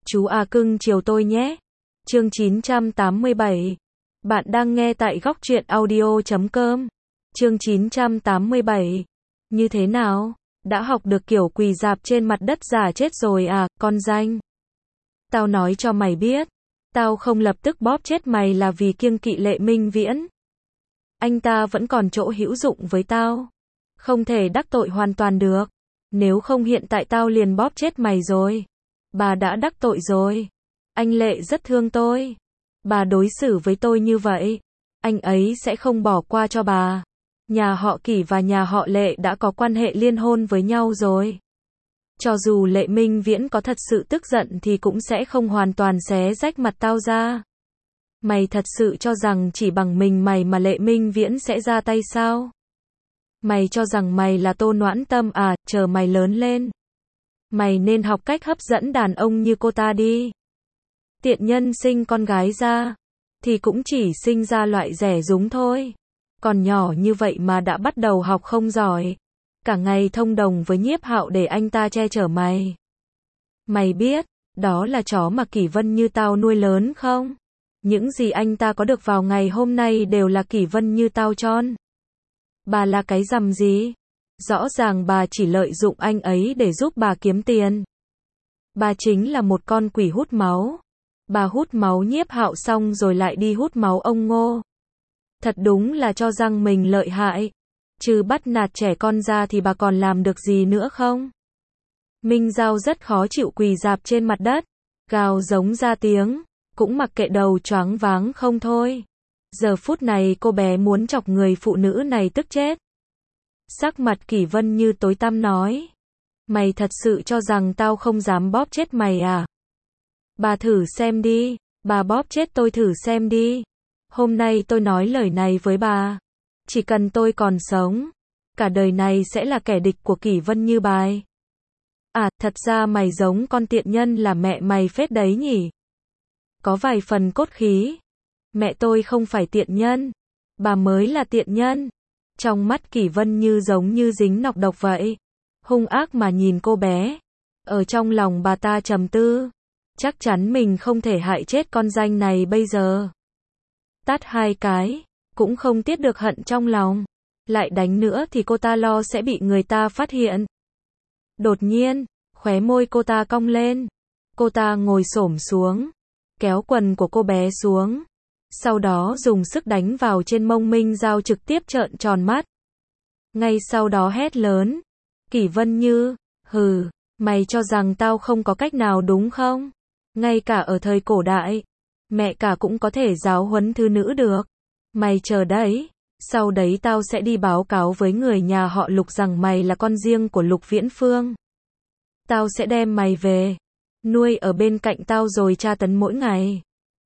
Chú à cưng chiều tôi nhé. Chương 987. Bạn đang nghe tại góc truyện audio.com. Chương 987. Như thế nào? Đã học được kiểu quỳ rạp trên mặt đất giả chết rồi à, con danh? Tao nói cho mày biết. Tao không lập tức bóp chết mày là vì kiêng kỵ Lệ Minh Viễn. Anh ta vẫn còn chỗ hữu dụng với tao. Không thể đắc tội hoàn toàn được. Nếu không hiện tại tao liền bóp chết mày rồi. Bà đã đắc tội rồi. Anh Lệ rất thương tôi. Bà đối xử với tôi như vậy. Anh ấy sẽ không bỏ qua cho bà. Nhà họ Kỷ và nhà họ Lệ đã có quan hệ liên hôn với nhau rồi. Cho dù Lệ Minh Viễn có thật sự tức giận thì cũng sẽ không hoàn toàn xé rách mặt tao ra. Mày thật sự cho rằng chỉ bằng mình mày mà Lệ Minh Viễn sẽ ra tay sao? Mày cho rằng mày là Tô Noãn Tâm à, chờ mày lớn lên. Mày nên học cách hấp dẫn đàn ông như cô ta đi. Tiện nhân sinh con gái ra, thì cũng chỉ sinh ra loại rẻ rúng thôi. Còn nhỏ như vậy mà đã bắt đầu học không giỏi. Cả ngày thông đồng với Nhiếp Hạo để anh ta che chở mày. Mày biết, đó là chó mà Kỷ Vân Như tao nuôi lớn không? Những gì anh ta có được vào ngày hôm nay đều là Kỷ Vân Như tao chon. Bà là cái rằm gì? Rõ ràng bà chỉ lợi dụng anh ấy để giúp bà kiếm tiền. Bà chính là một con quỷ hút máu. Bà hút máu Nhiếp Hạo xong rồi lại đi hút máu ông Ngô. Thật đúng là cho rằng mình lợi hại. Trừ bắt nạt trẻ con ra thì bà còn làm được gì nữa không? Minh Giao rất khó chịu quỳ rạp trên mặt đất. Gào giống ra tiếng. Cũng mặc kệ đầu choáng váng không thôi. Giờ phút này cô bé muốn chọc người phụ nữ này tức chết. Sắc mặt Kỷ Vân Như tối tăm nói. Mày thật sự cho rằng tao không dám bóp chết mày à? Bà thử xem đi. Bà bóp chết tôi thử xem đi. Hôm nay tôi nói lời này với bà. Chỉ cần tôi còn sống, cả đời này sẽ là kẻ địch của Kỷ Vân Như bài. À, thật ra mày giống con tiện nhân là mẹ mày phết đấy nhỉ? Có vài phần cốt khí. Mẹ tôi không phải tiện nhân. Bà mới là tiện nhân. Trong mắt Kỷ Vân Như giống như dính nọc độc vậy. Hung ác mà nhìn cô bé. Ở trong lòng bà ta trầm tư. Chắc chắn mình không thể hại chết con danh này bây giờ. Tát hai cái, cũng không tiết được hận trong lòng. Lại đánh nữa thì cô ta lo sẽ bị người ta phát hiện. Đột nhiên, khóe môi cô ta cong lên. Cô ta ngồi xổm xuống, kéo quần của cô bé xuống. Sau đó dùng sức đánh vào trên mông Minh Giao trực tiếp trợn tròn mắt. Ngay sau đó hét lớn. Kỷ Vân Như, hừ, mày cho rằng tao không có cách nào đúng không? Ngay cả ở thời cổ đại, mẹ cả cũng có thể giáo huấn thư nữ được. Mày chờ đấy, sau đấy tao sẽ đi báo cáo với người nhà họ Lục rằng mày là con riêng của Lục Viễn Phương. Tao sẽ đem mày về, nuôi ở bên cạnh tao rồi tra tấn mỗi ngày.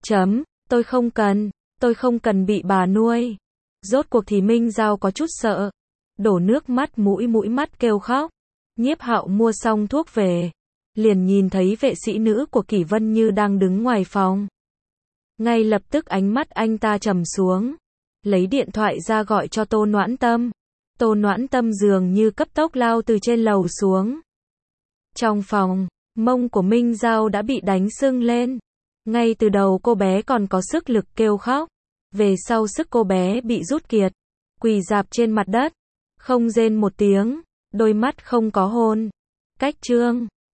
Tôi không cần bị bà nuôi. Rốt cuộc thì Minh Giao có chút sợ. Đổ nước mắt mũi mắt kêu khóc. Nhiếp Hạo mua xong thuốc về. Liền nhìn thấy vệ sĩ nữ của Kỷ Vân Như đang đứng ngoài phòng. Ngay lập tức ánh mắt anh ta trầm xuống. Lấy điện thoại ra gọi cho Tô Noãn Tâm. Tô Noãn Tâm dường như cấp tốc lao từ trên lầu xuống. Trong phòng, mông của Minh Giao đã bị đánh sưng lên. Ngay từ đầu cô bé còn có sức lực kêu khóc. Về sau sức cô bé bị rút kiệt. Quỳ rạp trên mặt đất. Không rên một tiếng. Đôi mắt không có hôn. Cách chương